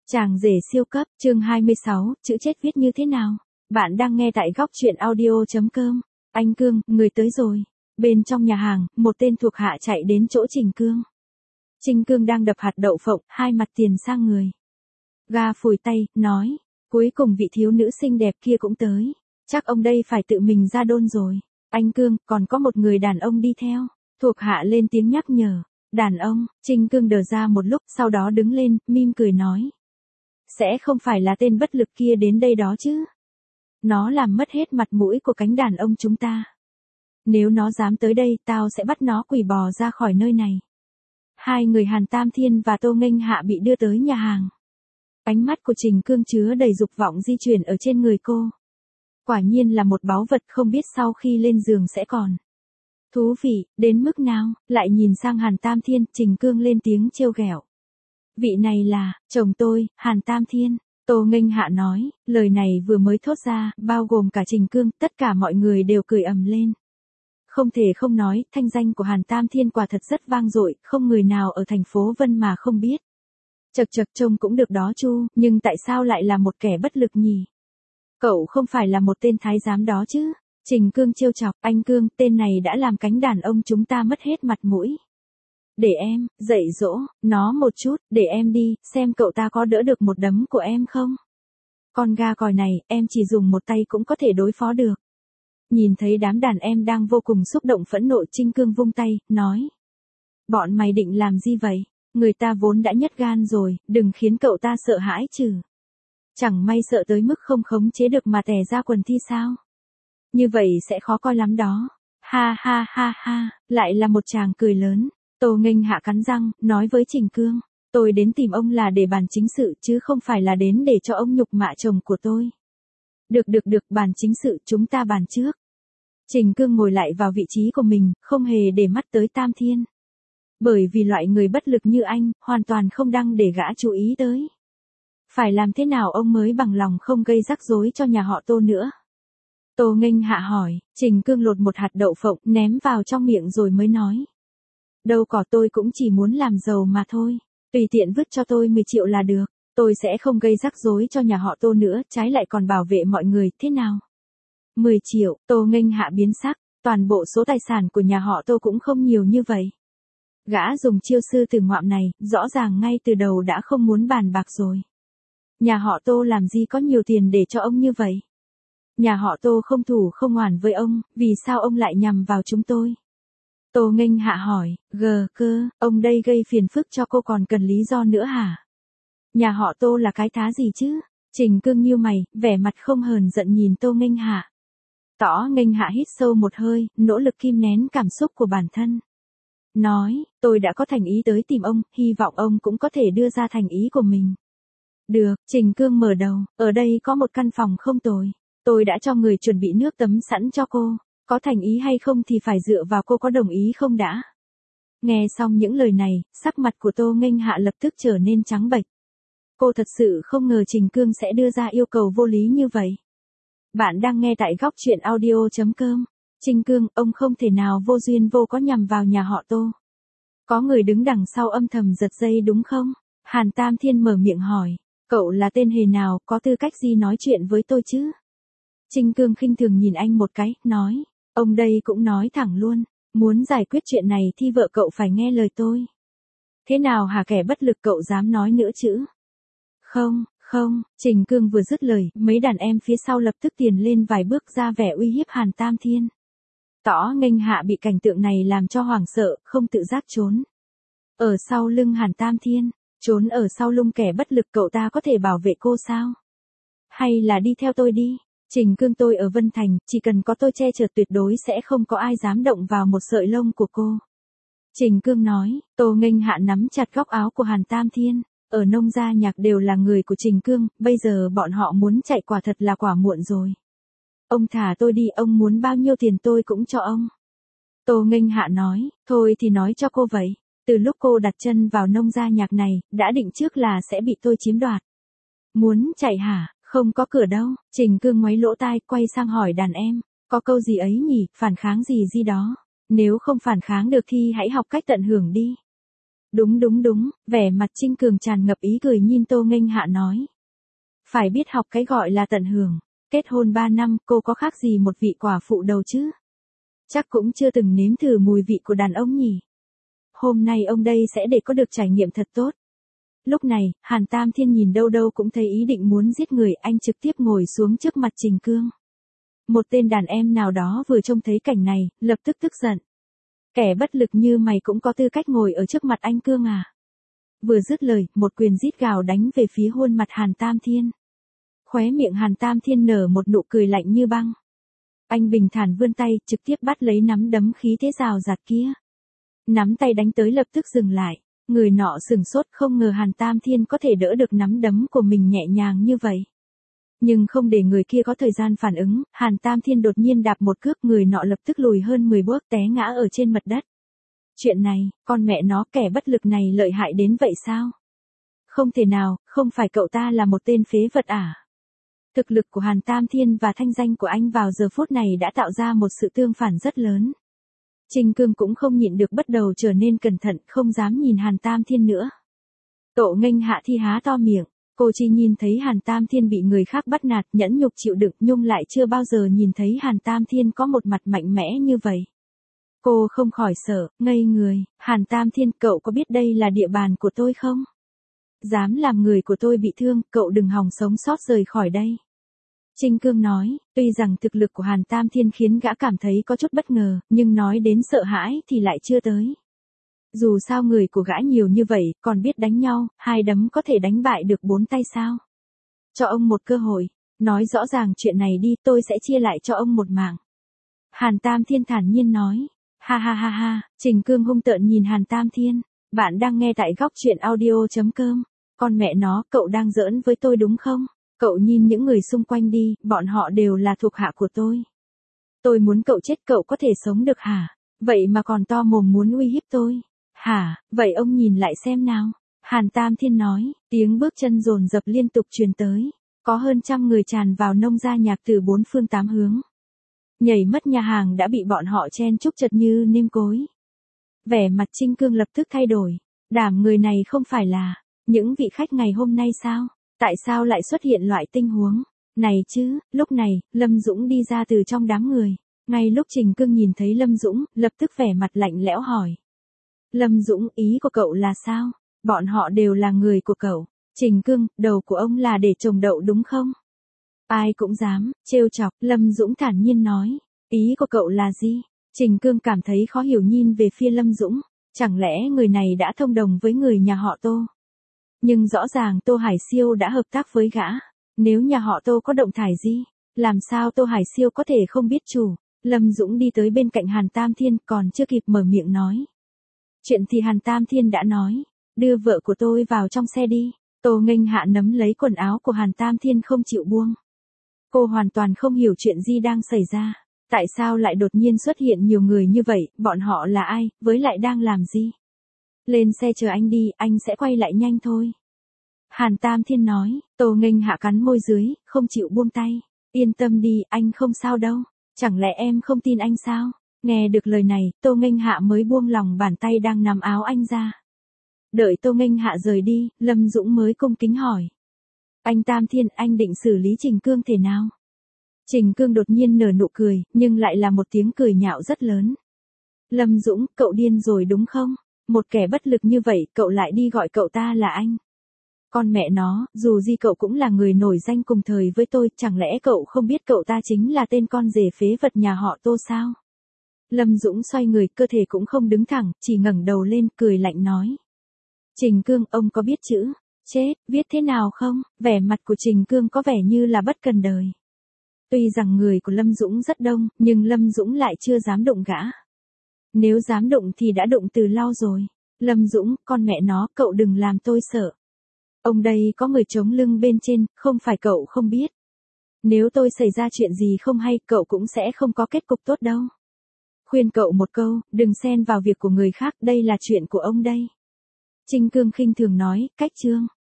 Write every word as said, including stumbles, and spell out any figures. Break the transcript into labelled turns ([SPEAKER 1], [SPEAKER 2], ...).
[SPEAKER 1] Chàng rể siêu cấp, chương hai mươi sáu, chữ chết viết như thế nào? Bạn đang nghe tại góc truyện audio chấm com. Anh Cương, người tới rồi. Bên trong nhà hàng, một tên thuộc hạ chạy đến chỗ Trình Cương. Trình Cương đang đập hạt đậu phộng, hai mặt tiền sang người. Ga phủi tay, nói, cuối cùng vị thiếu nữ xinh đẹp kia cũng tới. Chắc ông đây phải tự mình ra đôn rồi. Anh Cương, còn có một người đàn ông đi theo. Thuộc hạ lên tiếng nhắc nhở. Đàn ông, Trình Cương đờ ra một lúc, sau đó đứng lên, mỉm cười nói. Sẽ không phải là tên bất lực kia đến đây đó chứ. Nó làm mất hết mặt mũi của cánh đàn ông chúng ta. Nếu nó dám tới đây, tao sẽ bắt nó quỳ bò ra khỏi nơi này. Hai người Hàn Tam Thiên và Tô Nghênh Hạ bị đưa tới nhà hàng. Ánh mắt của Trình Cương chứa đầy dục vọng di chuyển ở trên người cô. Quả nhiên là một báu vật không biết sau khi lên giường sẽ còn. Thú vị, đến mức nào, lại nhìn sang Hàn Tam Thiên, Trình Cương lên tiếng trêu ghẹo. Vị này là, chồng tôi, Hàn Tam Thiên. Tô Nghênh Hạ nói, lời này vừa mới thốt ra, bao gồm cả Trình Cương, tất cả mọi người đều cười ầm lên. Không thể không nói, thanh danh của Hàn Tam Thiên quả thật rất vang dội, không người nào ở thành phố Vân mà không biết. Chật chật trông cũng được đó Chu, nhưng tại sao lại là một kẻ bất lực nhỉ? Cậu không phải là một tên thái giám đó chứ? Trình Cương trêu chọc, anh Cương, tên này đã làm cánh đàn ông chúng ta mất hết mặt mũi. Để em, dạy dỗ, nó một chút, để em đi, xem cậu ta có đỡ được một đấm của em không? Con ga còi này, em chỉ dùng một tay cũng có thể đối phó được. Nhìn thấy đám đàn em đang vô cùng xúc động phẫn nộ, Trình Cương vung tay, nói. Bọn mày định làm gì vậy? Người ta vốn đã nhát gan rồi, đừng khiến cậu ta sợ hãi chứ. Chẳng may sợ tới mức không khống chế được mà tè ra quần thi sao? Như vậy sẽ khó coi lắm đó. Ha ha ha ha, lại là một tràng cười lớn. Tô Nghênh Hạ cắn răng, nói với Trình Cương, tôi đến tìm ông là để bàn chính sự chứ không phải là đến để cho ông nhục mạ chồng của tôi. Được được được, bàn chính sự chúng ta bàn trước. Trình Cương ngồi lại vào vị trí của mình, không hề để mắt tới Tam Thiên. Bởi vì loại người bất lực như anh, hoàn toàn không đăng để gã chú ý tới. Phải làm thế nào ông mới bằng lòng không gây rắc rối cho nhà họ Tô nữa? Tô Nghênh Hạ hỏi, Trình Cương lột một hạt đậu phộng, ném vào trong miệng rồi mới nói. Đâu có, tôi cũng chỉ muốn làm giàu mà thôi. Tùy tiện vứt cho tôi mười triệu là được. Tôi sẽ không gây rắc rối cho nhà họ Tô nữa, trái lại còn bảo vệ mọi người, thế nào? mười triệu, Tô Nghênh Hạ biến sắc, toàn bộ số tài sản của nhà họ Tô cũng không nhiều như vậy. Gã dùng chiêu sư tử ngoạm này, rõ ràng ngay từ đầu đã không muốn bàn bạc rồi. Nhà họ Tô làm gì có nhiều tiền để cho ông như vậy? Nhà họ Tô không thủ không oán với ông, vì sao ông lại nhằm vào chúng tôi? Tô Nghênh Hạ hỏi, gờ cơ, ông đây gây phiền phức cho cô còn cần lý do nữa hả? Nhà họ Tô là cái thá gì chứ? Trình Cương nhíu mày, vẻ mặt không hờn giận nhìn Tô Nghênh Hạ. Tỏ Nghênh Hạ hít sâu một hơi, nỗ lực kìm nén cảm xúc của bản thân. Nói, tôi đã có thành ý tới tìm ông, hy vọng ông cũng có thể đưa ra thành ý của mình. Được, Trình Cương mở đầu, ở đây có một căn phòng không tồi. Tôi đã cho người chuẩn bị nước tắm sẵn cho cô. Có thành ý hay không thì phải dựa vào cô có đồng ý không đã. Nghe xong những lời này, sắc mặt của Tô Nghênh Hạ lập tức trở nên trắng bệch. Cô thật sự không ngờ Trình Cương sẽ đưa ra yêu cầu vô lý như vậy. Bạn đang nghe tại góc truyện audio chấm com. Trình Cương, ông không thể nào vô duyên vô có nhằm vào nhà họ Tô. Có người đứng đằng sau âm thầm giật dây đúng không? Hàn Tam Thiên mở miệng hỏi. Cậu là tên hề nào, có tư cách gì nói chuyện với tôi chứ? Trình Cương khinh thường nhìn anh một cái, nói. Ông đây cũng nói thẳng luôn, muốn giải quyết chuyện này thì vợ cậu phải nghe lời tôi. Thế nào hả, kẻ bất lực cậu dám nói nữa chứ? Không, không, Trình Cương vừa dứt lời, mấy đàn em phía sau lập tức tiến lên vài bước ra vẻ uy hiếp Hàn Tam Thiên. Tỏ Nghênh Hạ bị cảnh tượng này làm cho hoảng sợ, không tự giác trốn. Ở sau lưng Hàn Tam Thiên, trốn ở sau lưng kẻ bất lực cậu ta có thể bảo vệ cô sao? Hay là đi theo tôi đi? Trình Cương, tôi ở Vân Thành, chỉ cần có tôi che chở tuyệt đối sẽ không có ai dám động vào một sợi lông của cô. Trình Cương nói, Tô Nghênh Hạ nắm chặt góc áo của Hàn Tam Thiên, ở Nông Gia Nhạc đều là người của Trình Cương, bây giờ bọn họ muốn chạy quả thật là quả muộn rồi. Ông thả tôi đi, ông muốn bao nhiêu tiền tôi cũng cho ông. Tô Nghênh Hạ nói, thôi thì nói cho cô vậy, từ lúc cô đặt chân vào Nông Gia Nhạc này, đã định trước là sẽ bị tôi chiếm đoạt. Muốn chạy hả? Không có cửa đâu. Trình Cương ngoáy lỗ tai, quay sang hỏi đàn em, có câu gì ấy nhỉ, phản kháng gì gì đó. Nếu không phản kháng được thì hãy học cách tận hưởng đi. Đúng đúng đúng, vẻ mặt Trinh Cường tràn ngập ý cười nhìn Tô Nghênh Hạ nói. Phải biết học cái gọi là tận hưởng, kết hôn ba năm cô có khác gì một vị quả phụ đầu chứ? Chắc cũng chưa từng nếm thử mùi vị của đàn ông nhỉ. Hôm nay ông đây sẽ để có được trải nghiệm thật tốt. Lúc này, Hàn Tam Thiên nhìn đâu đâu cũng thấy ý định muốn giết người, anh trực tiếp ngồi xuống trước mặt Trình Cương. Một tên đàn em nào đó vừa trông thấy cảnh này, lập tức tức giận. Kẻ bất lực như mày cũng có tư cách ngồi ở trước mặt anh Cương à? Vừa dứt lời, một quyền rít gào đánh về phía khuôn mặt Hàn Tam Thiên. Khóe miệng Hàn Tam Thiên nở một nụ cười lạnh như băng. Anh bình thản vươn tay, trực tiếp bắt lấy nắm đấm khí thế rào rạt kia. Nắm tay đánh tới lập tức dừng lại. Người nọ sừng sốt, không ngờ Hàn Tam Thiên có thể đỡ được nắm đấm của mình nhẹ nhàng như vậy. Nhưng không để người kia có thời gian phản ứng, Hàn Tam Thiên đột nhiên đạp một cước, người nọ lập tức lùi hơn mười bước té ngã ở trên mặt đất. Chuyện này, con mẹ nó, kẻ bất lực này lợi hại đến vậy sao? Không thể nào, không phải cậu ta là một tên phế vật à? Thực lực của Hàn Tam Thiên và thanh danh của anh vào giờ phút này đã tạo ra một sự tương phản rất lớn. Trình Cương cũng không nhịn được, bắt đầu trở nên cẩn thận, không dám nhìn Hàn Tam Thiên nữa. Tô Nghênh Hạ thì há to miệng, cô chỉ nhìn thấy Hàn Tam Thiên bị người khác bắt nạt, nhẫn nhục chịu đựng, nhưng lại chưa bao giờ nhìn thấy Hàn Tam Thiên có một mặt mạnh mẽ như vậy. Cô không khỏi sợ, ngây người. Hàn Tam Thiên, cậu có biết đây là địa bàn của tôi không? Dám làm người của tôi bị thương, cậu đừng hòng sống sót rời khỏi đây. Trình Cương nói, tuy rằng thực lực của Hàn Tam Thiên khiến gã cảm thấy có chút bất ngờ, nhưng nói đến sợ hãi thì lại chưa tới. Dù sao người của gã nhiều như vậy, còn biết đánh nhau, hai đấm có thể đánh bại được bốn tay sao? Cho ông một cơ hội, nói rõ ràng chuyện này đi, tôi sẽ chia lại cho ông một mạng. Hàn Tam Thiên thản nhiên nói, ha ha ha ha. Trình Cương hung tợn nhìn Hàn Tam Thiên, bạn đang nghe tại góc truyện audio chấm com, con mẹ nó, cậu đang giỡn với tôi đúng không? Cậu nhìn những người xung quanh đi, bọn họ đều là thuộc hạ của tôi. Tôi muốn cậu chết, cậu có thể sống được hả? Vậy mà còn to mồm muốn uy hiếp tôi. Hả, vậy ông nhìn lại xem nào. Hàn Tam Thiên nói, tiếng bước chân dồn dập liên tục truyền tới. Có hơn trăm người tràn vào nông gia nhạc từ bốn phương tám hướng. Nhảy mất nhà hàng đã bị bọn họ chen chúc chật như nêm cối. Vẻ mặt Trinh Cương lập tức thay đổi. Đảm người này không phải là những vị khách ngày hôm nay sao? Tại sao lại xuất hiện loại tình huống này chứ? Lúc này, Lâm Dũng đi ra từ trong đám người. Ngay lúc Trình Cương nhìn thấy Lâm Dũng, lập tức vẻ mặt lạnh lẽo hỏi. Lâm Dũng, ý của cậu là sao? Bọn họ đều là người của cậu. Trình Cương, đầu của ông là để trồng đậu đúng không? Ai cũng dám trêu chọc, Lâm Dũng thản nhiên nói. Ý của cậu là gì? Trình Cương cảm thấy khó hiểu nhìn về phía Lâm Dũng. Chẳng lẽ người này đã thông đồng với người nhà họ Tô? Nhưng rõ ràng Tô Hải Siêu đã hợp tác với gã. Nếu nhà họ Tô có động thải gì, làm sao Tô Hải Siêu có thể không biết chủ? Lâm Dũng đi tới bên cạnh Hàn Tam Thiên, còn chưa kịp mở miệng nói. Chuyện thì Hàn Tam Thiên đã nói. Đưa vợ của tôi vào trong xe đi. Tô Nghênh Hạ nắm lấy quần áo của Hàn Tam Thiên không chịu buông. Cô hoàn toàn không hiểu chuyện gì đang xảy ra. Tại sao lại đột nhiên xuất hiện nhiều người như vậy, bọn họ là ai, với lại đang làm gì? Lên xe chờ anh đi, anh sẽ quay lại nhanh thôi. Hàn Tam Thiên nói. Tô Nghênh Hạ cắn môi dưới, không chịu buông tay. Yên tâm đi, anh không sao đâu. Chẳng lẽ em không tin anh sao? Nghe được lời này, Tô Nghênh Hạ mới buông lòng bàn tay đang nắm áo anh ra. Đợi Tô Nghênh Hạ rời đi, Lâm Dũng mới cung kính hỏi. Anh Tam Thiên, anh định xử lý Trình Cương thế nào? Trình Cương đột nhiên nở nụ cười, nhưng lại là một tiếng cười nhạo rất lớn. Lâm Dũng, cậu điên rồi đúng không? Một kẻ bất lực như vậy, cậu lại đi gọi cậu ta là anh. Con mẹ nó, dù gì cậu cũng là người nổi danh cùng thời với tôi, chẳng lẽ cậu không biết cậu ta chính là tên con rể phế vật nhà họ Tô sao? Lâm Dũng xoay người, cơ thể cũng không đứng thẳng, chỉ ngẩng đầu lên, cười lạnh nói. Trình Cương, ông có biết chữ chết viết thế nào không? Vẻ mặt của Trình Cương có vẻ như là bất cần đời. Tuy rằng người của Lâm Dũng rất đông, nhưng Lâm Dũng lại chưa dám đụng gã. Nếu dám đụng thì đã đụng từ lâu rồi. Lâm Dũng, con mẹ nó, cậu đừng làm tôi sợ. Ông đây có người chống lưng bên trên, không phải cậu không biết. Nếu tôi xảy ra chuyện gì không hay, cậu cũng sẽ không có kết cục tốt đâu. Khuyên cậu một câu, đừng xen vào việc của người khác, đây là chuyện của ông đây. Trình Cương khinh thường nói, cách chương.